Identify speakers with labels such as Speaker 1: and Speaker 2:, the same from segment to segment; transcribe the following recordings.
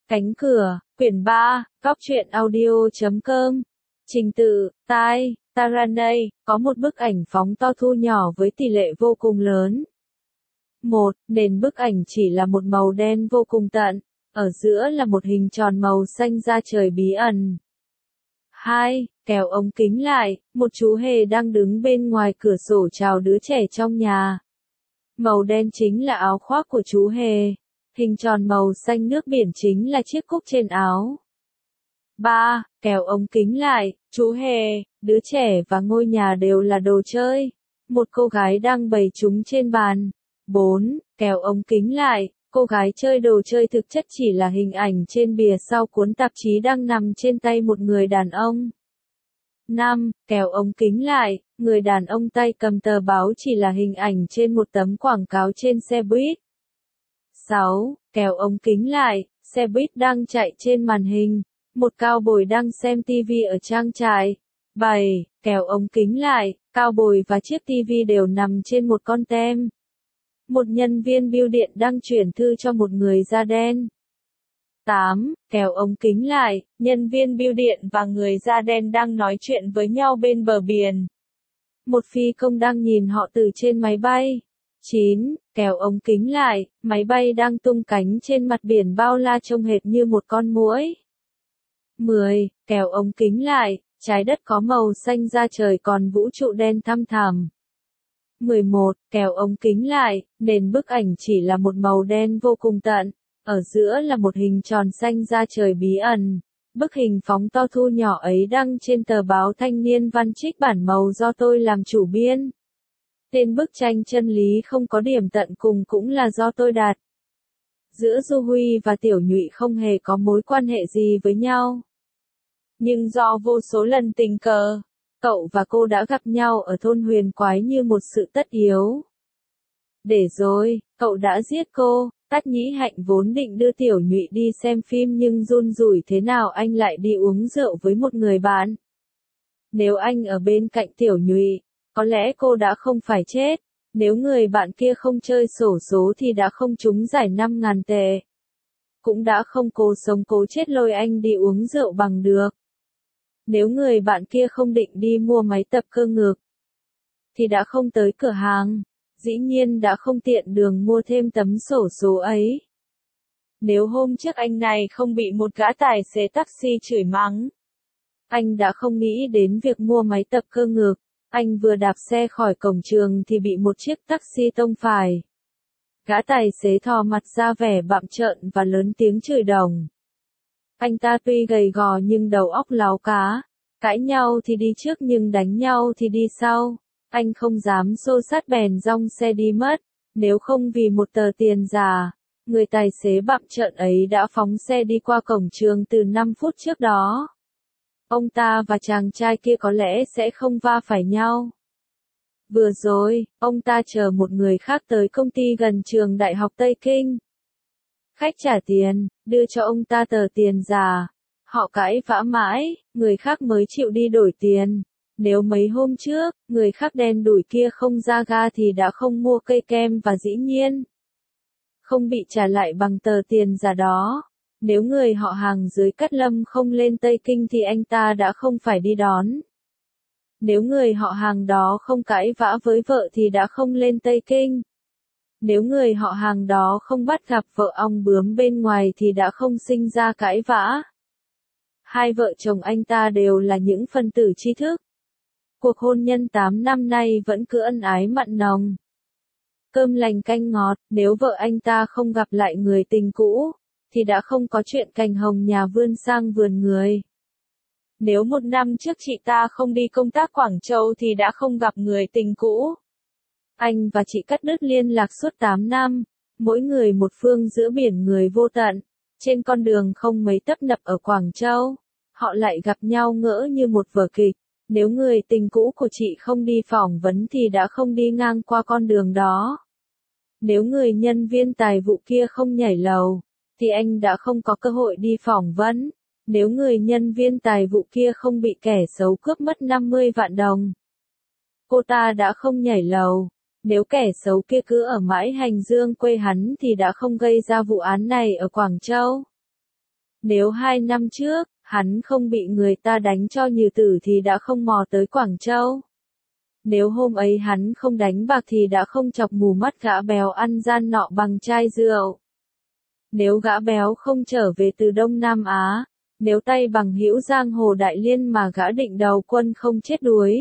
Speaker 1: Cánh cửa, quyển 3, góc truyện audio.com. Trình tự, Taranay, có một bức ảnh phóng to thu nhỏ với tỷ lệ vô cùng lớn. 1. Nền bức ảnh chỉ là một màu đen vô cùng tận, ở giữa là một hình tròn màu xanh da trời bí ẩn. 2. Kéo ống kính lại, một chú hề đang đứng bên ngoài cửa sổ chào đứa trẻ trong nhà. Màu đen chính là áo khoác của chú hề. Hình tròn màu xanh nước biển chính là chiếc cúc trên áo. 3. Kéo ống kính lại, chú hề, đứa trẻ và ngôi nhà đều là đồ chơi. Một cô gái đang bày chúng trên bàn. 4. Kéo ống kính lại, cô gái chơi đồ chơi thực chất chỉ là hình ảnh trên bìa sau cuốn tạp chí đang nằm trên tay một người đàn ông. 5. Kéo ống kính lại, người đàn ông tay cầm tờ báo chỉ là hình ảnh trên một tấm quảng cáo trên xe buýt. 6. Kéo ống kính lại, xe buýt đang chạy trên màn hình, một cao bồi đang xem TV ở trang trại. 7. Kéo ống kính lại, cao bồi và chiếc TV đều nằm trên một con tem. Một nhân viên bưu điện đang chuyển thư cho một người da đen. 8. Kéo ống kính lại, nhân viên bưu điện và người da đen đang nói chuyện với nhau bên bờ biển. Một phi công đang nhìn họ từ trên máy bay. 9. Kéo ống kính lại, máy bay đang tung cánh trên mặt biển bao la trông hệt như một con muỗi. 10. Kéo ống kính lại, trái đất có màu xanh da trời còn vũ trụ đen thăm thẳm. 11. Kéo ống kính lại, nền bức ảnh chỉ là một màu đen vô cùng tận, ở giữa là một hình tròn xanh da trời bí ẩn. Bức hình phóng to thu nhỏ ấy đăng trên tờ báo Thanh niên văn trích bản màu do tôi làm chủ biên. Tên bức tranh chân lý không có điểm tận cùng cũng là do tôi đặt. Giữa Du Huy và Tiểu Nhụy không hề có mối quan hệ gì với nhau. Nhưng do vô số lần tình cờ, cậu và cô đã gặp nhau ở thôn Huyền Quái như một sự tất yếu. Để rồi, cậu đã giết cô. Tách Nhĩ Hạnh vốn định đưa Tiểu Nhụy đi xem phim nhưng run rủi thế nào anh lại đi uống rượu với một người bạn. Nếu anh ở bên cạnh Tiểu Nhụy, có lẽ cô đã không phải chết. Nếu người bạn kia không chơi xổ số thì đã không trúng giải 5.000 tệ. Cũng đã không cố sống cố chết lôi anh đi uống rượu bằng được. Nếu người bạn kia không định đi mua máy tập cơ ngực, thì đã không tới cửa hàng. Dĩ nhiên đã không tiện đường mua thêm tấm xổ số ấy. Nếu hôm trước anh này không bị một gã tài xế taxi chửi mắng, anh đã không nghĩ đến việc mua máy tập cơ ngực. Anh vừa đạp xe khỏi cổng trường thì bị một chiếc taxi tông phải. Gã tài xế thò mặt ra vẻ bặm trợn và lớn tiếng chửi đồng. Anh ta tuy gầy gò nhưng đầu óc láo cá. Cãi nhau thì đi trước nhưng đánh nhau thì đi sau. Anh không dám xô sát bèn rong xe đi mất. Nếu không vì một tờ tiền giả, người tài xế bặm trợn ấy đã phóng xe đi qua cổng trường từ 5 phút trước đó. Ông ta và chàng trai kia có lẽ sẽ không va phải nhau. Vừa rồi, ông ta chờ một người khác tới công ty gần trường Đại học Tây Kinh. Khách trả tiền, đưa cho ông ta tờ tiền giả. Họ cãi vã mãi, người khác mới chịu đi đổi tiền. Nếu mấy hôm trước, người khác đen đủi kia không ra ga thì đã không mua cây kem và dĩ nhiên không bị trả lại bằng tờ tiền giả đó. Nếu người họ hàng dưới Cát Lâm không lên Tây Kinh thì anh ta đã không phải đi đón. Nếu người họ hàng đó không cãi vã với vợ thì đã không lên Tây Kinh. Nếu người họ hàng đó không bắt gặp vợ ong bướm bên ngoài thì đã không sinh ra cãi vã. Hai vợ chồng anh ta đều là những phân tử tri thức. Cuộc hôn nhân 8 năm nay vẫn cứ ân ái mặn nồng. Cơm lành canh ngọt, nếu vợ anh ta không gặp lại người tình cũ, thì đã không có chuyện cành hồng nhà vươn sang vườn người. Nếu một năm trước chị ta không đi công tác Quảng Châu thì đã không gặp người tình cũ. Anh và chị cắt đứt liên lạc suốt 8 năm, mỗi người một phương giữa biển người vô tận. Trên con đường không mấy tấp nập ở Quảng Châu, họ lại gặp nhau ngỡ như một vở kịch. Nếu người tình cũ của chị không đi phỏng vấn thì đã không đi ngang qua con đường đó. Nếu người nhân viên tài vụ kia không nhảy lầu, thì anh đã không có cơ hội đi phỏng vấn. Nếu người nhân viên tài vụ kia không bị kẻ xấu cướp mất 50 vạn đồng, cô ta đã không nhảy lầu. Nếu kẻ xấu kia cứ ở mãi hành dương quê hắn thì đã không gây ra vụ án này ở Quảng Châu. Nếu 2 năm trước, hắn không bị người ta đánh cho như tử thì đã không mò tới Quảng Châu. Nếu hôm ấy hắn không đánh bạc thì đã không chọc mù mắt gã béo ăn gian nọ bằng chai rượu. Nếu gã béo không trở về từ Đông Nam Á, nếu tay bằng hữu giang hồ Đại Liên mà gã định đầu quân không chết đuối,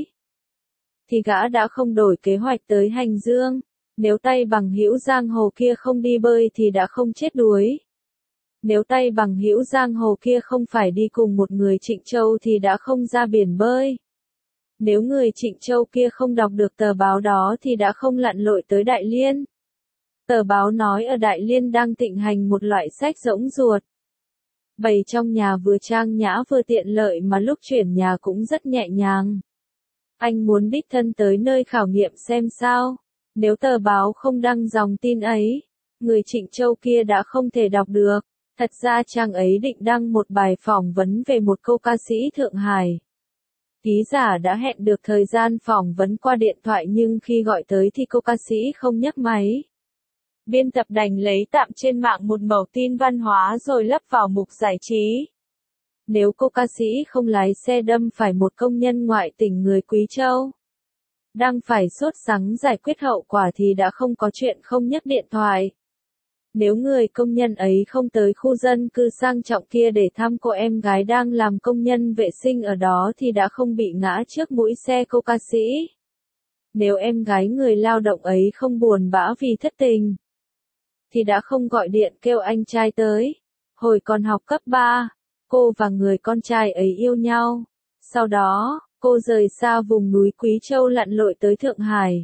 Speaker 1: thì gã đã không đổi kế hoạch tới Hành Dương. Nếu tay bằng hữu giang hồ kia không đi bơi thì đã không chết đuối. Nếu tay bằng hữu giang hồ kia không phải đi cùng một người Trịnh Châu thì đã không ra biển bơi. Nếu người Trịnh Châu kia không đọc được tờ báo đó thì đã không lặn lội tới Đại Liên. Tờ báo nói ở Đại Liên đang thịnh hành một loại sách rỗng ruột. Bày trong nhà vừa trang nhã vừa tiện lợi mà lúc chuyển nhà cũng rất nhẹ nhàng. Anh muốn đích thân tới nơi khảo nghiệm xem sao. Nếu tờ báo không đăng dòng tin ấy, người Trịnh Châu kia đã không thể đọc được. Thật ra trang ấy định đăng một bài phỏng vấn về một cô ca sĩ Thượng Hải. Ký giả đã hẹn được thời gian phỏng vấn qua điện thoại nhưng khi gọi tới thì cô ca sĩ không nhấc máy. Biên tập đành lấy tạm trên mạng một mẩu tin văn hóa rồi lắp vào mục giải trí. Nếu cô ca sĩ không lái xe đâm phải một công nhân ngoại tỉnh người Quý Châu, đang phải sốt sắng giải quyết hậu quả thì đã không có chuyện không nhấc điện thoại. Nếu người công nhân ấy không tới khu dân cư sang trọng kia để thăm cô em gái đang làm công nhân vệ sinh ở đó thì đã không bị ngã trước mũi xe cô ca sĩ. Nếu em gái người lao động ấy không buồn bã vì thất tình, thì đã không gọi điện kêu anh trai tới. Hồi còn học cấp 3, cô và người con trai ấy yêu nhau. Sau đó, cô rời xa vùng núi Quý Châu lặn lội tới Thượng Hải.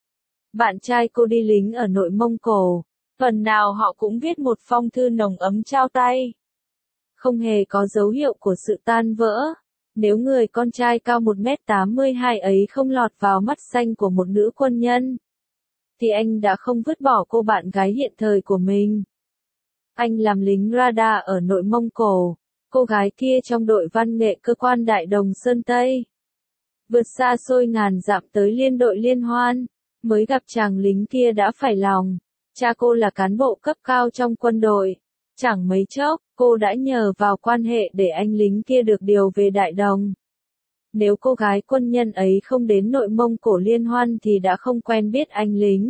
Speaker 1: Bạn trai cô đi lính ở nội Mông Cổ. Tuần nào họ cũng viết một phong thư nồng ấm trao tay. Không hề có dấu hiệu của sự tan vỡ. Nếu người con trai cao 1m82 ấy không lọt vào mắt xanh của một nữ quân nhân, thì anh đã không vứt bỏ cô bạn gái hiện thời của mình. Anh làm lính radar ở nội Mông Cổ. Cô gái kia trong đội văn nghệ cơ quan Đại Đồng Sơn Tây. Vượt xa xôi ngàn dặm tới liên đội liên hoan. Mới gặp chàng lính kia đã phải lòng. Cha cô là cán bộ cấp cao trong quân đội. Chẳng mấy chốc, cô đã nhờ vào quan hệ để anh lính kia được điều về Đại Đồng. Nếu cô gái quân nhân ấy không đến nội Mông Cổ liên hoan thì đã không quen biết anh lính.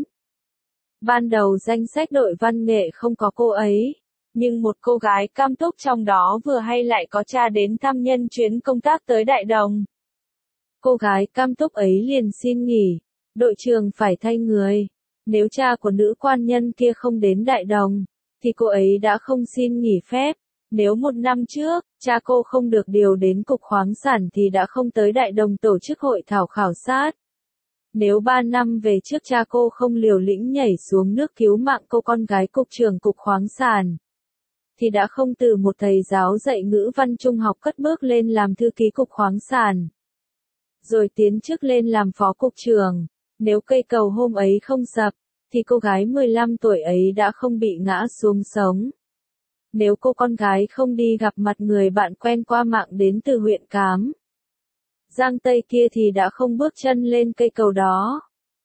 Speaker 1: Ban đầu danh sách đội văn nghệ không có cô ấy. Nhưng một cô gái Cam Túc trong đó vừa hay lại có cha đến thăm nhân chuyến công tác tới Đại Đồng. Cô gái Cam Túc ấy liền xin nghỉ. Đội trưởng phải thay người. Nếu cha của nữ quan nhân kia không đến Đại Đồng, thì cô ấy đã không xin nghỉ phép. Nếu 1 năm trước, cha cô không được điều đến Cục Khoáng sản thì đã không tới Đại Đồng tổ chức hội thảo khảo sát. Nếu 3 năm về trước cha cô không liều lĩnh nhảy xuống nước cứu mạng cô con gái Cục trưởng Cục Khoáng sản, thì đã không từ một thầy giáo dạy ngữ văn trung học cất bước lên làm thư ký Cục Khoáng sản, rồi tiến chức lên làm phó cục trưởng. Nếu cây cầu hôm ấy không sập, thì cô gái 15 tuổi ấy đã không bị ngã xuống sống. Nếu cô con gái không đi gặp mặt người bạn quen qua mạng đến từ huyện Cám Giang Tây kia thì đã không bước chân lên cây cầu đó.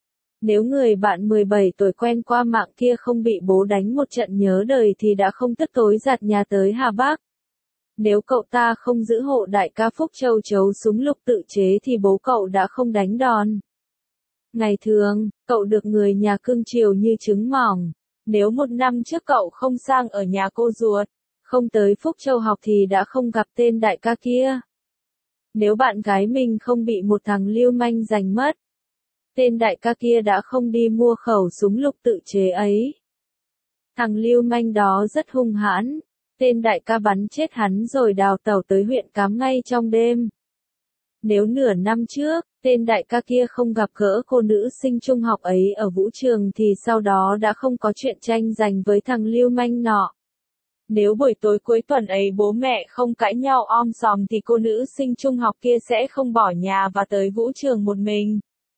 Speaker 1: Nếu người bạn 17 tuổi quen qua mạng kia không bị bố đánh một trận nhớ đời thì đã không tức tối giặt nhà tới Hà Bắc. Nếu cậu ta không giữ hộ đại ca Phúc Châu chấu súng lục tự chế thì bố cậu đã không đánh đòn. Ngày thường, cậu được người nhà cưng chiều như trứng mỏng. Nếu 1 năm trước cậu không sang ở nhà cô ruột, không tới Phúc Châu học thì đã không gặp tên đại ca kia. Nếu bạn gái mình không bị một thằng lưu manh giành mất, tên đại ca kia đã không đi mua khẩu súng lục tự chế ấy. Thằng lưu manh đó rất hung hãn, tên đại ca bắn chết hắn rồi đào tẩu tới huyện Cám ngay trong đêm. Nếu nửa năm trước, tên đại ca kia không gặp gỡ cô nữ sinh trung học ấy ở vũ trường thì sau đó đã không có chuyện tranh giành với thằng lưu manh nọ. Nếu buổi tối cuối tuần ấy bố mẹ không cãi nhau om sòm thì cô nữ sinh trung học kia sẽ không bỏ nhà và tới vũ trường một mình.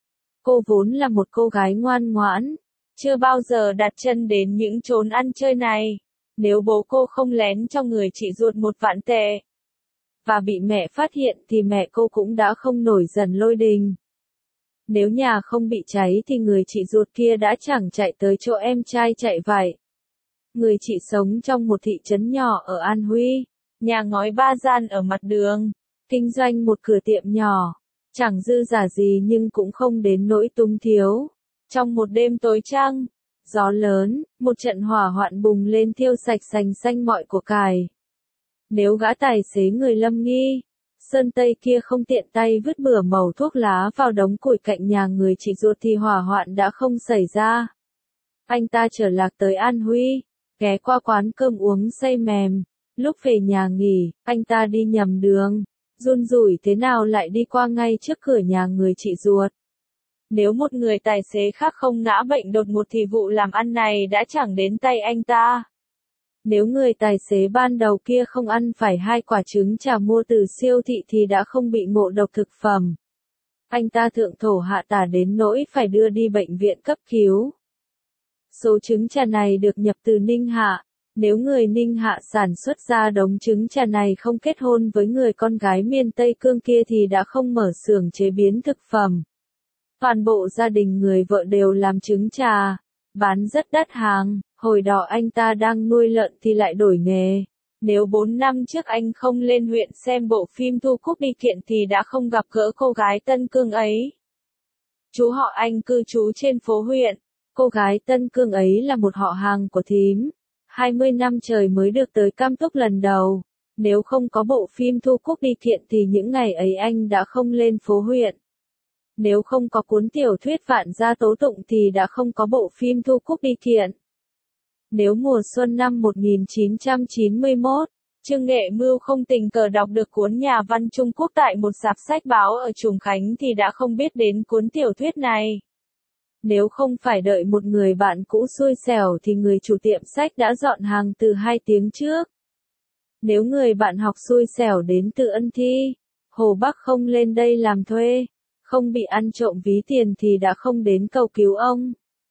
Speaker 1: Cô vốn là một cô gái ngoan ngoãn, chưa bao giờ đặt chân đến những chốn ăn chơi này. Nếu bố cô không lén cho người chị ruột 1 vạn tệ và bị mẹ phát hiện thì mẹ cô cũng đã không nổi giận lôi đình. Nếu nhà không bị cháy thì người chị ruột kia đã chẳng chạy tới chỗ em trai chạy vậy. Người chị sống trong một thị trấn nhỏ ở An Huy. nhà ngói 3 gian ở mặt đường, kinh doanh một cửa tiệm nhỏ, chẳng dư giả gì nhưng cũng không đến nỗi túng thiếu. Trong một đêm tối trăng, gió lớn, một trận hỏa hoạn bùng lên thiêu sạch sành xanh mọi của cải. Nếu gã tài xế người Lâm Nghi, Sơn Tây kia không tiện tay vứt bừa mẩu thuốc lá vào đống củi cạnh nhà người chị ruột thì hỏa hoạn đã không xảy ra. Anh ta trở lạc tới An Huy, ghé qua quán cơm uống say mềm. Lúc về nhà nghỉ, anh ta đi nhầm đường, run rủi thế nào lại đi qua ngay trước cửa nhà người chị ruột. Nếu một người tài xế khác không ngã bệnh đột ngột thì vụ làm ăn này đã chẳng đến tay anh ta. Nếu người tài xế ban đầu kia không ăn phải 2 quả trứng chả mua từ siêu thị thì đã không bị ngộ độc thực phẩm. Anh ta thượng thổ hạ tả đến nỗi phải đưa đi bệnh viện cấp cứu. Số trứng chả này được nhập từ Ninh Hạ. Nếu người Ninh Hạ sản xuất ra đống trứng chả này không kết hôn với người con gái miền Tây Cương kia thì đã không mở xưởng chế biến thực phẩm. Toàn bộ gia đình người vợ đều làm trứng chả, bán rất đắt hàng. Hồi đó anh ta đang nuôi lợn thì lại đổi nghề. Nếu 4 năm trước anh không lên huyện xem bộ phim Thu Cúc đi kiện thì đã không gặp gỡ cô gái Tân Cương ấy. Chú họ anh cư trú trên phố huyện. Cô gái Tân Cương ấy là một họ hàng của thím. 20 năm trời mới được tới Cam Túc lần đầu. Nếu không có bộ phim Thu Cúc đi kiện thì những ngày ấy anh đã không lên phố huyện. Nếu không có cuốn tiểu thuyết Vạn Gia Tố Tụng thì đã không có bộ phim Thu Cúc đi kiện. Nếu mùa xuân năm 1991, Trương Nghệ Mưu không tình cờ đọc được cuốn nhà văn Trung Quốc tại một rạp sách báo ở Trùng Khánh thì đã không biết đến cuốn tiểu thuyết này. Nếu không phải đợi một người bạn cũ xui xẻo thì người chủ tiệm sách đã dọn hàng từ 2 tiếng trước. Nếu người bạn học xui xẻo đến từ Ân Thi, Hồ Bắc không lên đây làm thuê, không bị ăn trộm ví tiền thì đã không đến cầu cứu ông.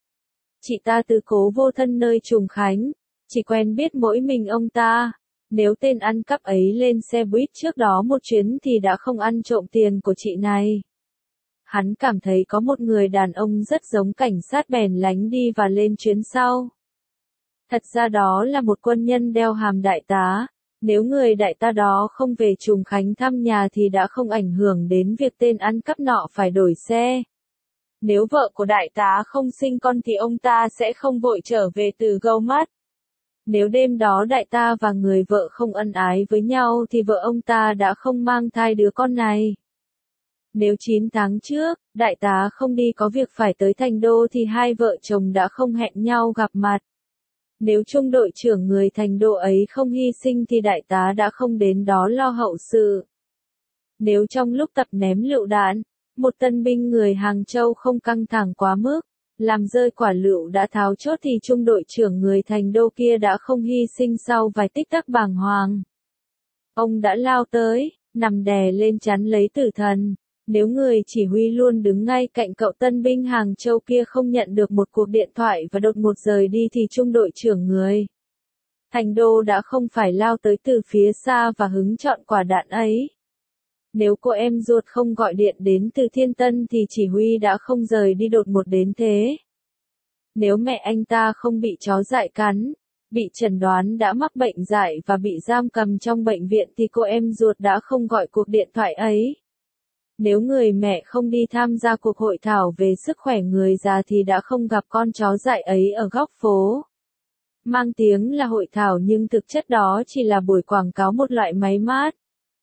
Speaker 1: Chị ta tứ cố vô thân nơi Trùng Khánh, chỉ quen biết mỗi mình ông ta. Nếu tên ăn cắp ấy lên xe buýt trước đó một chuyến thì đã không ăn trộm tiền của chị này. Hắn cảm thấy có một người đàn ông rất giống cảnh sát bèn lánh đi và lên chuyến sau. Thật ra đó là một quân nhân đeo hàm đại tá. Nếu người đại tá đó không về Trùng Khánh thăm nhà thì đã không ảnh hưởng đến việc tên ăn cắp nọ phải đổi xe. Nếu vợ của đại tá không sinh con thì ông ta sẽ không vội trở về từ Gâu Mắt. Nếu đêm đó đại tá và người vợ không ân ái với nhau thì vợ ông ta đã không mang thai đứa con này. Nếu 9 tháng trước, đại tá không đi có việc phải tới Thành Đô thì hai vợ chồng đã không hẹn nhau gặp mặt. Nếu trung đội trưởng người Thành Đô ấy không hy sinh thì đại tá đã không đến đó lo hậu sự. Nếu trong lúc tập ném lựu đạn, một tân binh người Hàng Châu không căng thẳng quá mức, làm rơi quả lựu đã tháo chốt thì trung đội trưởng người Thành Đô kia đã không hy sinh sau vài tích tắc bàng hoàng. Ông đã lao tới, nằm đè lên chắn lấy tử thần. Nếu người chỉ huy luôn đứng ngay cạnh cậu tân binh Hàng Châu kia không nhận được một cuộc điện thoại và đột ngột rời đi thì trung đội trưởng người Thành Đô đã không phải lao tới từ phía xa và hứng chọn quả đạn ấy. Nếu cô em ruột không gọi điện đến từ Thiên Tân thì chỉ huy đã không rời đi đột ngột đến thế. Nếu mẹ anh ta không bị chó dại cắn, bị chẩn đoán đã mắc bệnh dại và bị giam cầm trong bệnh viện thì cô em ruột đã không gọi cuộc điện thoại ấy. Nếu người mẹ không đi tham gia cuộc hội thảo về sức khỏe người già thì đã không gặp con chó dại ấy ở góc phố. Mang tiếng là hội thảo nhưng thực chất đó chỉ là buổi quảng cáo một loại máy mát.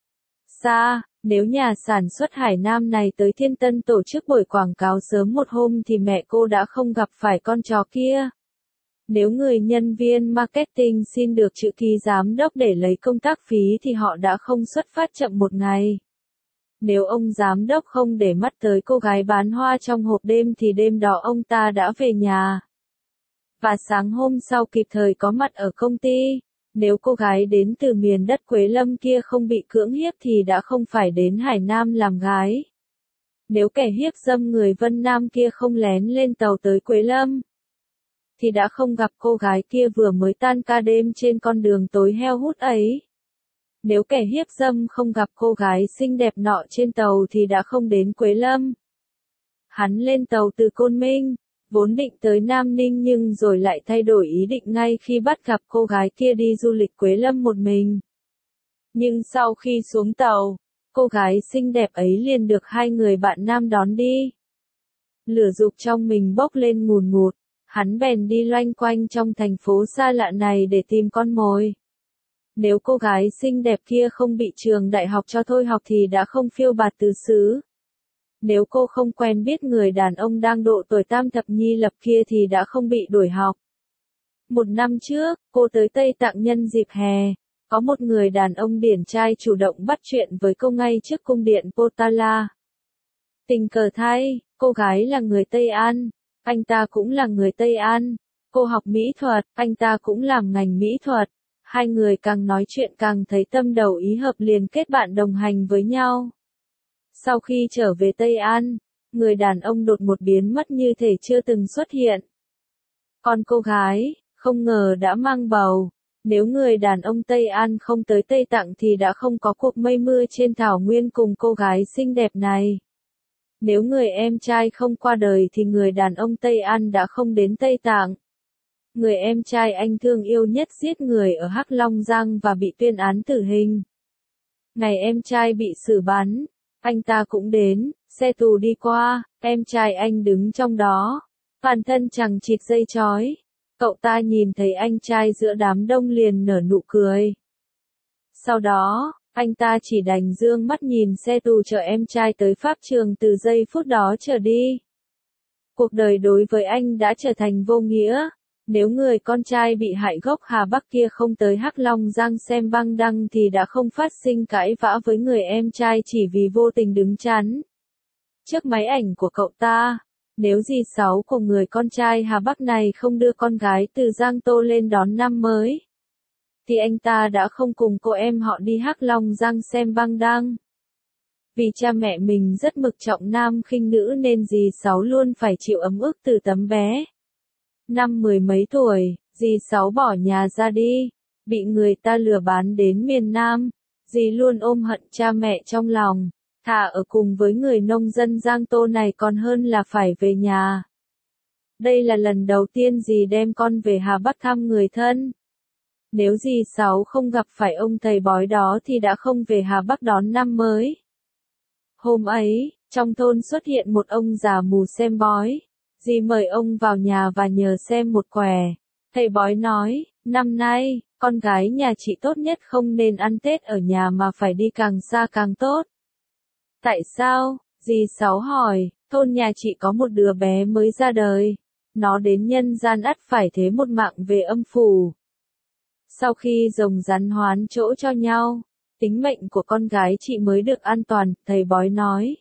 Speaker 1: Nếu nhà sản xuất Hải Nam này tới Thiên Tân tổ chức buổi quảng cáo sớm một hôm thì mẹ cô đã không gặp phải con chó kia. Nếu người nhân viên marketing xin được chữ ký giám đốc để lấy công tác phí thì họ đã không xuất phát chậm một ngày. Nếu ông giám đốc không để mắt tới cô gái bán hoa trong hộp đêm thì đêm đó ông ta đã về nhà. Và sáng hôm sau kịp thời có mặt ở công ty. Nếu cô gái đến từ miền đất Quế Lâm kia không bị cưỡng hiếp thì đã không phải đến Hải Nam làm gái. Nếu kẻ hiếp dâm người Vân Nam kia không lén lên tàu tới Quế Lâm thì đã không gặp cô gái kia vừa mới tan ca đêm trên con đường tối heo hút ấy. Nếu kẻ hiếp dâm không gặp cô gái xinh đẹp nọ trên tàu thì đã không đến Quế Lâm. Hắn lên tàu từ Côn Minh, vốn định tới Nam Ninh nhưng rồi lại thay đổi ý định ngay khi bắt gặp cô gái kia đi du lịch Quế Lâm một mình. Nhưng sau khi xuống tàu, cô gái xinh đẹp ấy liền được hai người bạn nam đón đi. Lửa dục trong mình bốc lên ngùn ngụt, hắn bèn đi loanh quanh trong thành phố xa lạ này để tìm con mồi. Nếu cô gái xinh đẹp kia không bị trường đại học cho thôi học thì đã không phiêu bạt tứ xứ. Nếu cô không quen biết người đàn ông đang độ tuổi tam thập nhi lập kia thì đã không bị đuổi học. Một năm trước, cô tới Tây Tạng nhân dịp hè. Có một người đàn ông điển trai chủ động bắt chuyện với cô ngay trước cung điện Potala. Tình cờ thay, cô gái là người Tây An, anh ta cũng là người Tây An. Cô học mỹ thuật, anh ta cũng làm ngành mỹ thuật. Hai người càng nói chuyện càng thấy tâm đầu ý hợp liền kết bạn đồng hành với nhau. Sau khi trở về Tây An, người đàn ông đột ngột biến mất như thể chưa từng xuất hiện. Còn cô gái, không ngờ đã mang bầu. Nếu người đàn ông Tây An không tới Tây Tạng thì đã không có cuộc mây mưa trên thảo nguyên cùng cô gái xinh đẹp này. Nếu người em trai không qua đời thì người đàn ông Tây An đã không đến Tây Tạng. Người em trai anh thương yêu nhất giết người ở Hắc Long Giang và bị tuyên án tử hình. Ngày em trai bị xử bắn, anh ta cũng đến, xe tù đi qua, em trai anh đứng trong đó, toàn thân chằng chịt dây chói. Cậu ta nhìn thấy anh trai giữa đám đông liền nở nụ cười. Sau đó, anh ta chỉ đành dương mắt nhìn xe tù chở em trai tới pháp trường từ giây phút đó trở đi. Cuộc đời đối với anh đã trở thành vô nghĩa. Nếu người con trai bị hại gốc Hà Bắc kia không tới Hắc Long Giang xem băng đăng thì đã không phát sinh cãi vã với người em trai chỉ vì vô tình đứng chắn trước máy ảnh của cậu ta. Nếu dì Sáu của người con trai Hà Bắc này không đưa con gái từ Giang Tô lên đón năm mới, thì anh ta đã không cùng cô em họ đi Hắc Long Giang xem băng đăng. Vì cha mẹ mình rất mực trọng nam khinh nữ nên dì Sáu luôn phải chịu ấm ức từ tấm bé. Năm mười mấy tuổi, dì Sáu bỏ nhà ra đi, bị người ta lừa bán đến miền Nam. Dì luôn ôm hận cha mẹ trong lòng, thà ở cùng với người nông dân Giang Tô này còn hơn là phải về nhà. Đây là lần đầu tiên dì đem con về Hà Bắc thăm người thân. Nếu dì Sáu không gặp phải ông thầy bói đó thì đã không về Hà Bắc đón năm mới. Hôm ấy, trong thôn xuất hiện một ông già mù xem bói. Dì mời ông vào nhà và nhờ xem một quẻ. Thầy bói nói, năm nay, con gái nhà chị tốt nhất không nên ăn Tết ở nhà mà phải đi càng xa càng tốt. Tại sao? Dì Sáu hỏi, thôn nhà chị có một đứa bé mới ra đời. Nó đến nhân gian ắt phải thế một mạng về âm phủ. Sau khi rồng rắn hoán chỗ cho nhau, tính mệnh của con gái chị mới được an toàn, thầy bói nói.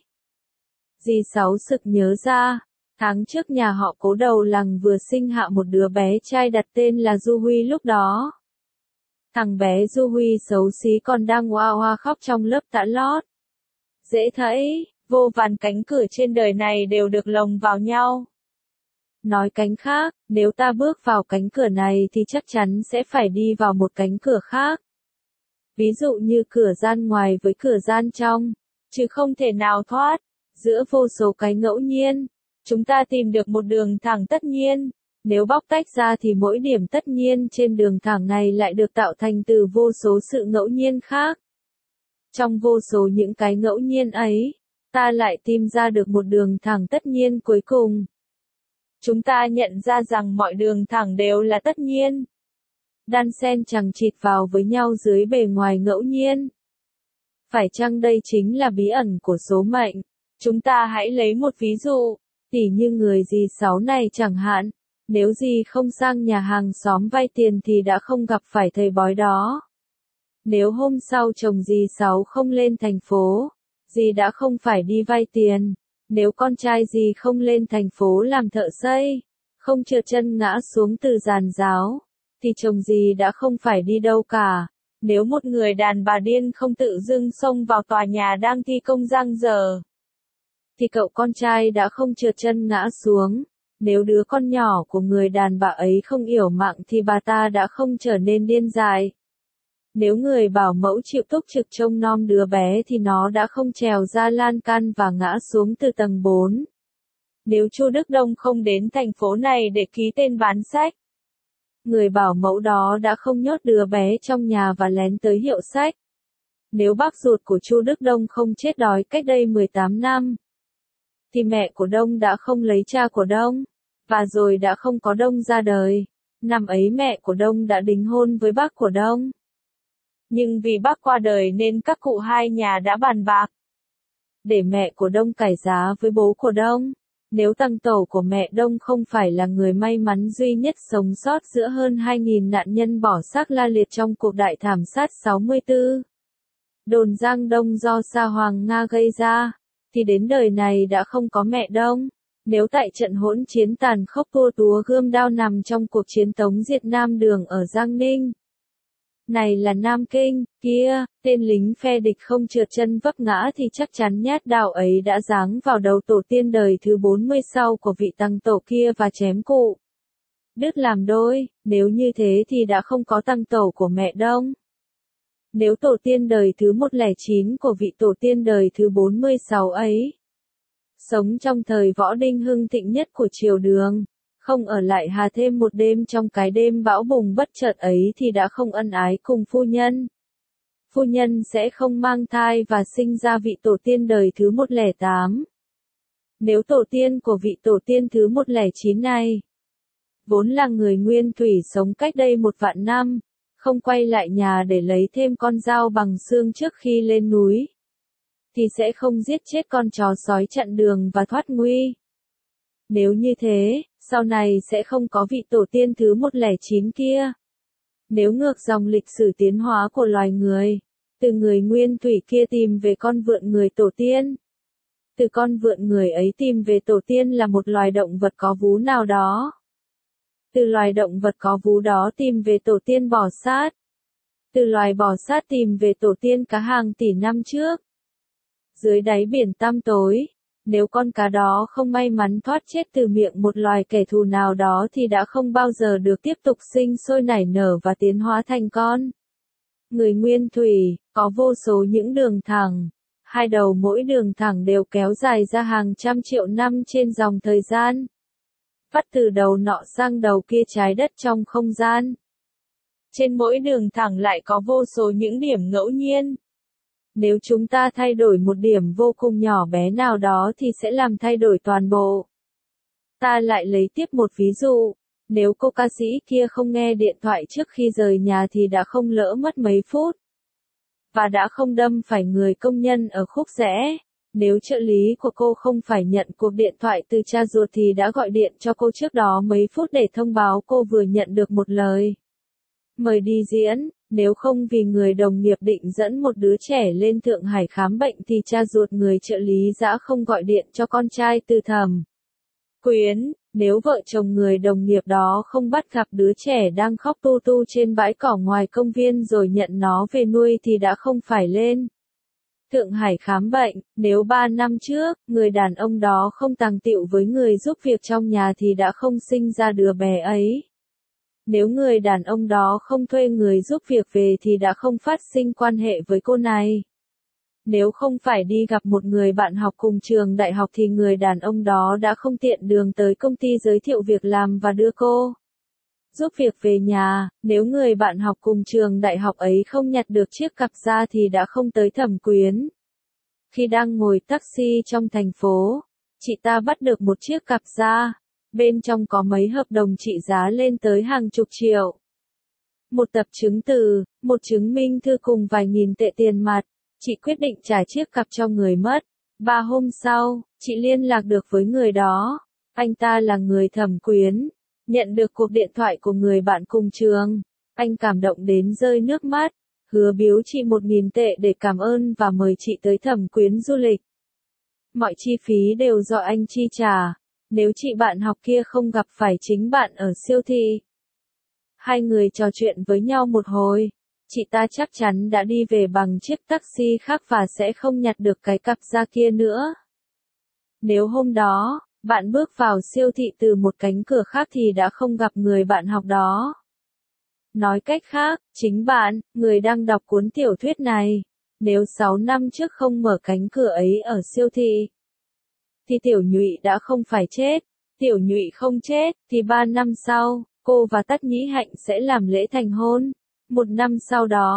Speaker 1: Dì Sáu sực nhớ ra. Tháng trước nhà họ Cố đầu làng vừa sinh hạ một đứa bé trai đặt tên là Du Huy lúc đó. Thằng bé Du Huy xấu xí còn đang oa oa khóc trong lớp tã lót. Dễ thấy, vô vàn cánh cửa trên đời này đều được lồng vào nhau. Nói cánh khác, nếu ta bước vào cánh cửa này thì chắc chắn sẽ phải đi vào một cánh cửa khác. Ví dụ như cửa gian ngoài với cửa gian trong, chứ không thể nào thoát. Giữa vô số cái ngẫu nhiên, chúng ta tìm được một đường thẳng tất nhiên. Nếu bóc tách ra thì mỗi điểm tất nhiên trên đường thẳng này lại được tạo thành từ vô số sự ngẫu nhiên khác. Trong vô số những cái ngẫu nhiên ấy, ta lại tìm ra được một đường thẳng tất nhiên cuối cùng. Chúng ta nhận ra rằng mọi đường thẳng đều là tất nhiên, đan xen chằng chịt vào với nhau dưới bề ngoài ngẫu nhiên. Phải chăng đây chính là bí ẩn của số mệnh? Chúng ta hãy lấy một ví dụ, tỉ như người dì Sáu này chẳng hạn, nếu dì không sang nhà hàng xóm vay tiền thì đã không gặp phải thầy bói đó. Nếu hôm sau chồng dì Sáu không lên thành phố, dì đã không phải đi vay tiền. Nếu con trai dì không lên thành phố làm thợ xây, không trượt chân ngã xuống từ giàn giáo, thì chồng dì đã không phải đi đâu cả. Nếu một người đàn bà điên không tự dưng xông vào tòa nhà đang thi công giang dở, thì cậu con trai đã không trượt chân ngã xuống. Nếu đứa con nhỏ của người đàn bà ấy không yểu mạng thì bà ta đã không trở nên điên dại. Nếu người bảo mẫu chịu túc trực trông nom đứa bé thì nó đã không trèo ra lan can và ngã xuống từ tầng 4. Nếu Chu Đức Đông không đến thành phố này để ký tên bán sách, người bảo mẫu đó đã không nhốt đứa bé trong nhà và lén tới hiệu sách. Nếu bác ruột của Chu Đức Đông không chết đói cách đây 18 năm, thì mẹ của Đông đã không lấy cha của Đông, và rồi đã không có Đông ra đời. Năm ấy mẹ của Đông đã đính hôn với bác của Đông. Nhưng vì bác qua đời nên các cụ hai nhà đã bàn bạc để mẹ của Đông cải giá với bố của Đông. Nếu tăng tổ của mẹ Đông không phải là người may mắn duy nhất sống sót giữa hơn 2.000 nạn nhân bỏ xác la liệt trong cuộc đại thảm sát 64, đồn Giang Đông do Sa Hoàng Nga gây ra, thì đến đời này đã không có mẹ Đông. Nếu tại trận hỗn chiến tàn khốc tua túa gươm đao nằm trong cuộc chiến tống diệt Nam Đường ở Giang Ninh, này là Nam Kinh, kia, tên lính phe địch không trượt chân vấp ngã thì chắc chắn nhát đao ấy đã giáng vào đầu tổ tiên đời thứ 40 sau của vị tăng tổ kia và chém cụ đứt làm đôi. Nếu như thế thì đã không có tăng tổ của mẹ Đông. Nếu tổ tiên đời thứ 109 của vị tổ tiên đời thứ 46 ấy sống trong thời Võ Đinh hưng thịnh nhất của triều Đường, không ở lại Hà thêm một đêm trong cái đêm bão bùng bất chợt ấy thì đã không ân ái cùng phu nhân. Phu nhân sẽ không mang thai và sinh ra vị tổ tiên đời thứ 108. Nếu tổ tiên của vị tổ tiên thứ 109 này vốn là người Nguyên Thủy sống cách đây 1.000 năm, không quay lại nhà để lấy thêm con dao bằng xương trước khi lên núi, thì sẽ không giết chết con chó sói chặn đường và thoát nguy. Nếu như thế, sau này sẽ không có vị tổ tiên thứ 109 kia. Nếu ngược dòng lịch sử tiến hóa của loài người, từ người Nguyên Thủy kia tìm về con vượn người tổ tiên, từ con vượn người ấy tìm về tổ tiên là một loài động vật có vú nào đó, từ loài động vật có vú đó tìm về tổ tiên bò sát, từ loài bò sát tìm về tổ tiên cá hàng tỷ năm trước. Dưới đáy biển tăm tối, nếu con cá đó không may mắn thoát chết từ miệng một loài kẻ thù nào đó thì đã không bao giờ được tiếp tục sinh sôi nảy nở và tiến hóa thành con. Người Nguyên Thủy, có vô số những đường thẳng. Hai đầu mỗi đường thẳng đều kéo dài ra hàng trăm triệu năm trên dòng thời gian. Vắt từ đầu nọ sang đầu kia trái đất trong không gian. Trên mỗi đường thẳng lại có vô số những điểm ngẫu nhiên. Nếu chúng ta thay đổi một điểm vô cùng nhỏ bé nào đó thì sẽ làm thay đổi toàn bộ. Ta lại lấy tiếp một ví dụ. Nếu cô ca sĩ kia không nghe điện thoại trước khi rời nhà thì đã không lỡ mất mấy phút. Và đã không đâm phải người công nhân ở khúc rẽ. Nếu trợ lý của cô không phải nhận cuộc điện thoại từ cha ruột thì đã gọi điện cho cô trước đó mấy phút để thông báo cô vừa nhận được một lời mời đi diễn. Nếu không vì người đồng nghiệp định dẫn một đứa trẻ lên Thượng Hải khám bệnh thì cha ruột người trợ lý đã không gọi điện cho con trai từ Thẩm Quyến. Nếu vợ chồng người đồng nghiệp đó không bắt gặp đứa trẻ đang khóc tu tu trên bãi cỏ ngoài công viên rồi nhận nó về nuôi thì đã không phải lên Thượng Hải khám bệnh. Nếu 3 năm trước, người đàn ông đó không tàng tựu với người giúp việc trong nhà thì đã không sinh ra đứa bé ấy. Nếu người đàn ông đó không thuê người giúp việc về thì đã không phát sinh quan hệ với cô này. Nếu không phải đi gặp một người bạn học cùng trường đại học thì người đàn ông đó đã không tiện đường tới công ty giới thiệu việc làm và đưa cô giúp việc về nhà. Nếu người bạn học cùng trường đại học ấy không nhặt được chiếc cặp ra thì đã không tới Thẩm Quyến. Khi đang ngồi taxi trong thành phố, chị ta bắt được một chiếc cặp ra. Bên trong có mấy hợp đồng trị giá lên tới hàng chục triệu. Một tập chứng từ, một chứng minh thư cùng vài nghìn tệ tiền mặt. Chị quyết định trả chiếc cặp cho người mất. 3 hôm sau, chị liên lạc được với người đó. Anh ta là người Thẩm Quyến. Nhận được cuộc điện thoại của người bạn cùng trường, anh cảm động đến rơi nước mắt, hứa biếu chị 1.000 tệ để cảm ơn và mời chị tới Thẩm Quyến du lịch. Mọi chi phí đều do anh chi trả. Nếu chị bạn học kia không gặp phải chính bạn ở siêu thị, hai người trò chuyện với nhau một hồi, chị ta chắc chắn đã đi về bằng chiếc taxi khác và sẽ không nhặt được cái cặp da kia nữa. Nếu hôm đó, bạn bước vào siêu thị từ một cánh cửa khác thì đã không gặp người bạn học đó. Nói cách khác, chính bạn, người đang đọc cuốn tiểu thuyết này, nếu 6 năm trước không mở cánh cửa ấy ở siêu thị, thì Tiểu Nhụy đã không phải chết. Tiểu Nhụy không chết, thì 3 năm sau, cô và Tất Nhĩ Hạnh sẽ làm lễ thành hôn. 1 năm sau đó,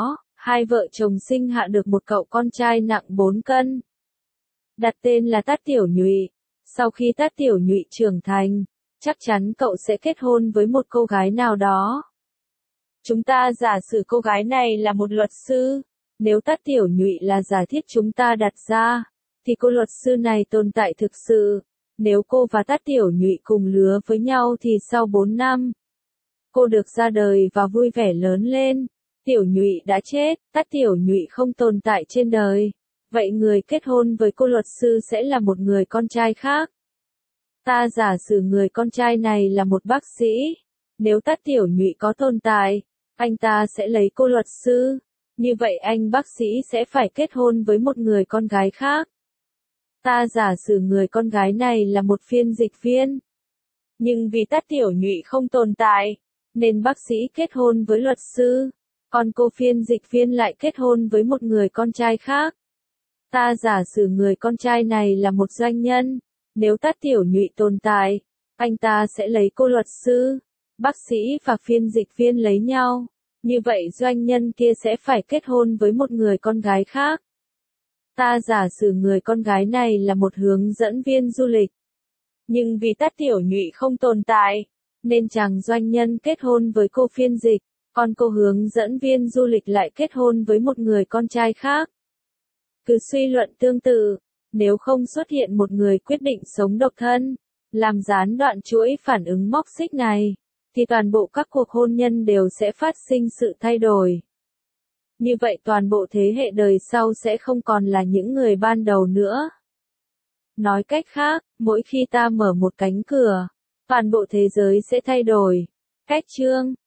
Speaker 1: Hai vợ chồng sinh hạ được một cậu con trai nặng 4 cân. Đặt tên là Tát Tiểu Nhụy. Sau khi Tát Tiểu Nhụy trưởng thành, chắc chắn cậu sẽ kết hôn với một cô gái nào đó. Chúng ta giả sử cô gái này là một luật sư. Nếu Tát Tiểu Nhụy là giả thiết chúng ta đặt ra, thì cô luật sư này tồn tại thực sự. Nếu cô và Tát Tiểu Nhụy cùng lứa với nhau thì sau 4 năm, cô được ra đời và vui vẻ lớn lên. Tiểu Nhụy đã chết, Tát Tiểu Nhụy không tồn tại trên đời. Vậy người kết hôn với cô luật sư sẽ là một người con trai khác. Ta giả sử người con trai này là một bác sĩ. Nếu Tát Tiểu Nhụy có tồn tại, anh ta sẽ lấy cô luật sư. Như vậy anh bác sĩ sẽ phải kết hôn với một người con gái khác. Ta giả sử người con gái này là một phiên dịch viên. Nhưng vì Tát Tiểu Nhụy không tồn tại, nên bác sĩ kết hôn với luật sư. Còn cô phiên dịch viên lại kết hôn với một người con trai khác. Ta giả sử người con trai này là một doanh nhân. Nếu Tát Tiểu Nhụy tồn tại, anh ta sẽ lấy cô luật sư. Bác sĩ và phiên dịch viên lấy nhau. Như vậy doanh nhân kia sẽ phải kết hôn với một người con gái khác. Ta giả sử người con gái này là một hướng dẫn viên du lịch. Nhưng vì Tát Tiểu Nhụy không tồn tại, nên chàng doanh nhân kết hôn với cô phiên dịch, còn cô hướng dẫn viên du lịch lại kết hôn với một người con trai khác. Cứ suy luận tương tự, nếu không xuất hiện một người quyết định sống độc thân, làm gián đoạn chuỗi phản ứng móc xích này, thì toàn bộ các cuộc hôn nhân đều sẽ phát sinh sự thay đổi. Như vậy toàn bộ thế hệ đời sau sẽ không còn là những người ban đầu nữa. Nói cách khác, mỗi khi ta mở một cánh cửa, toàn bộ thế giới sẽ thay đổi. Hết chương.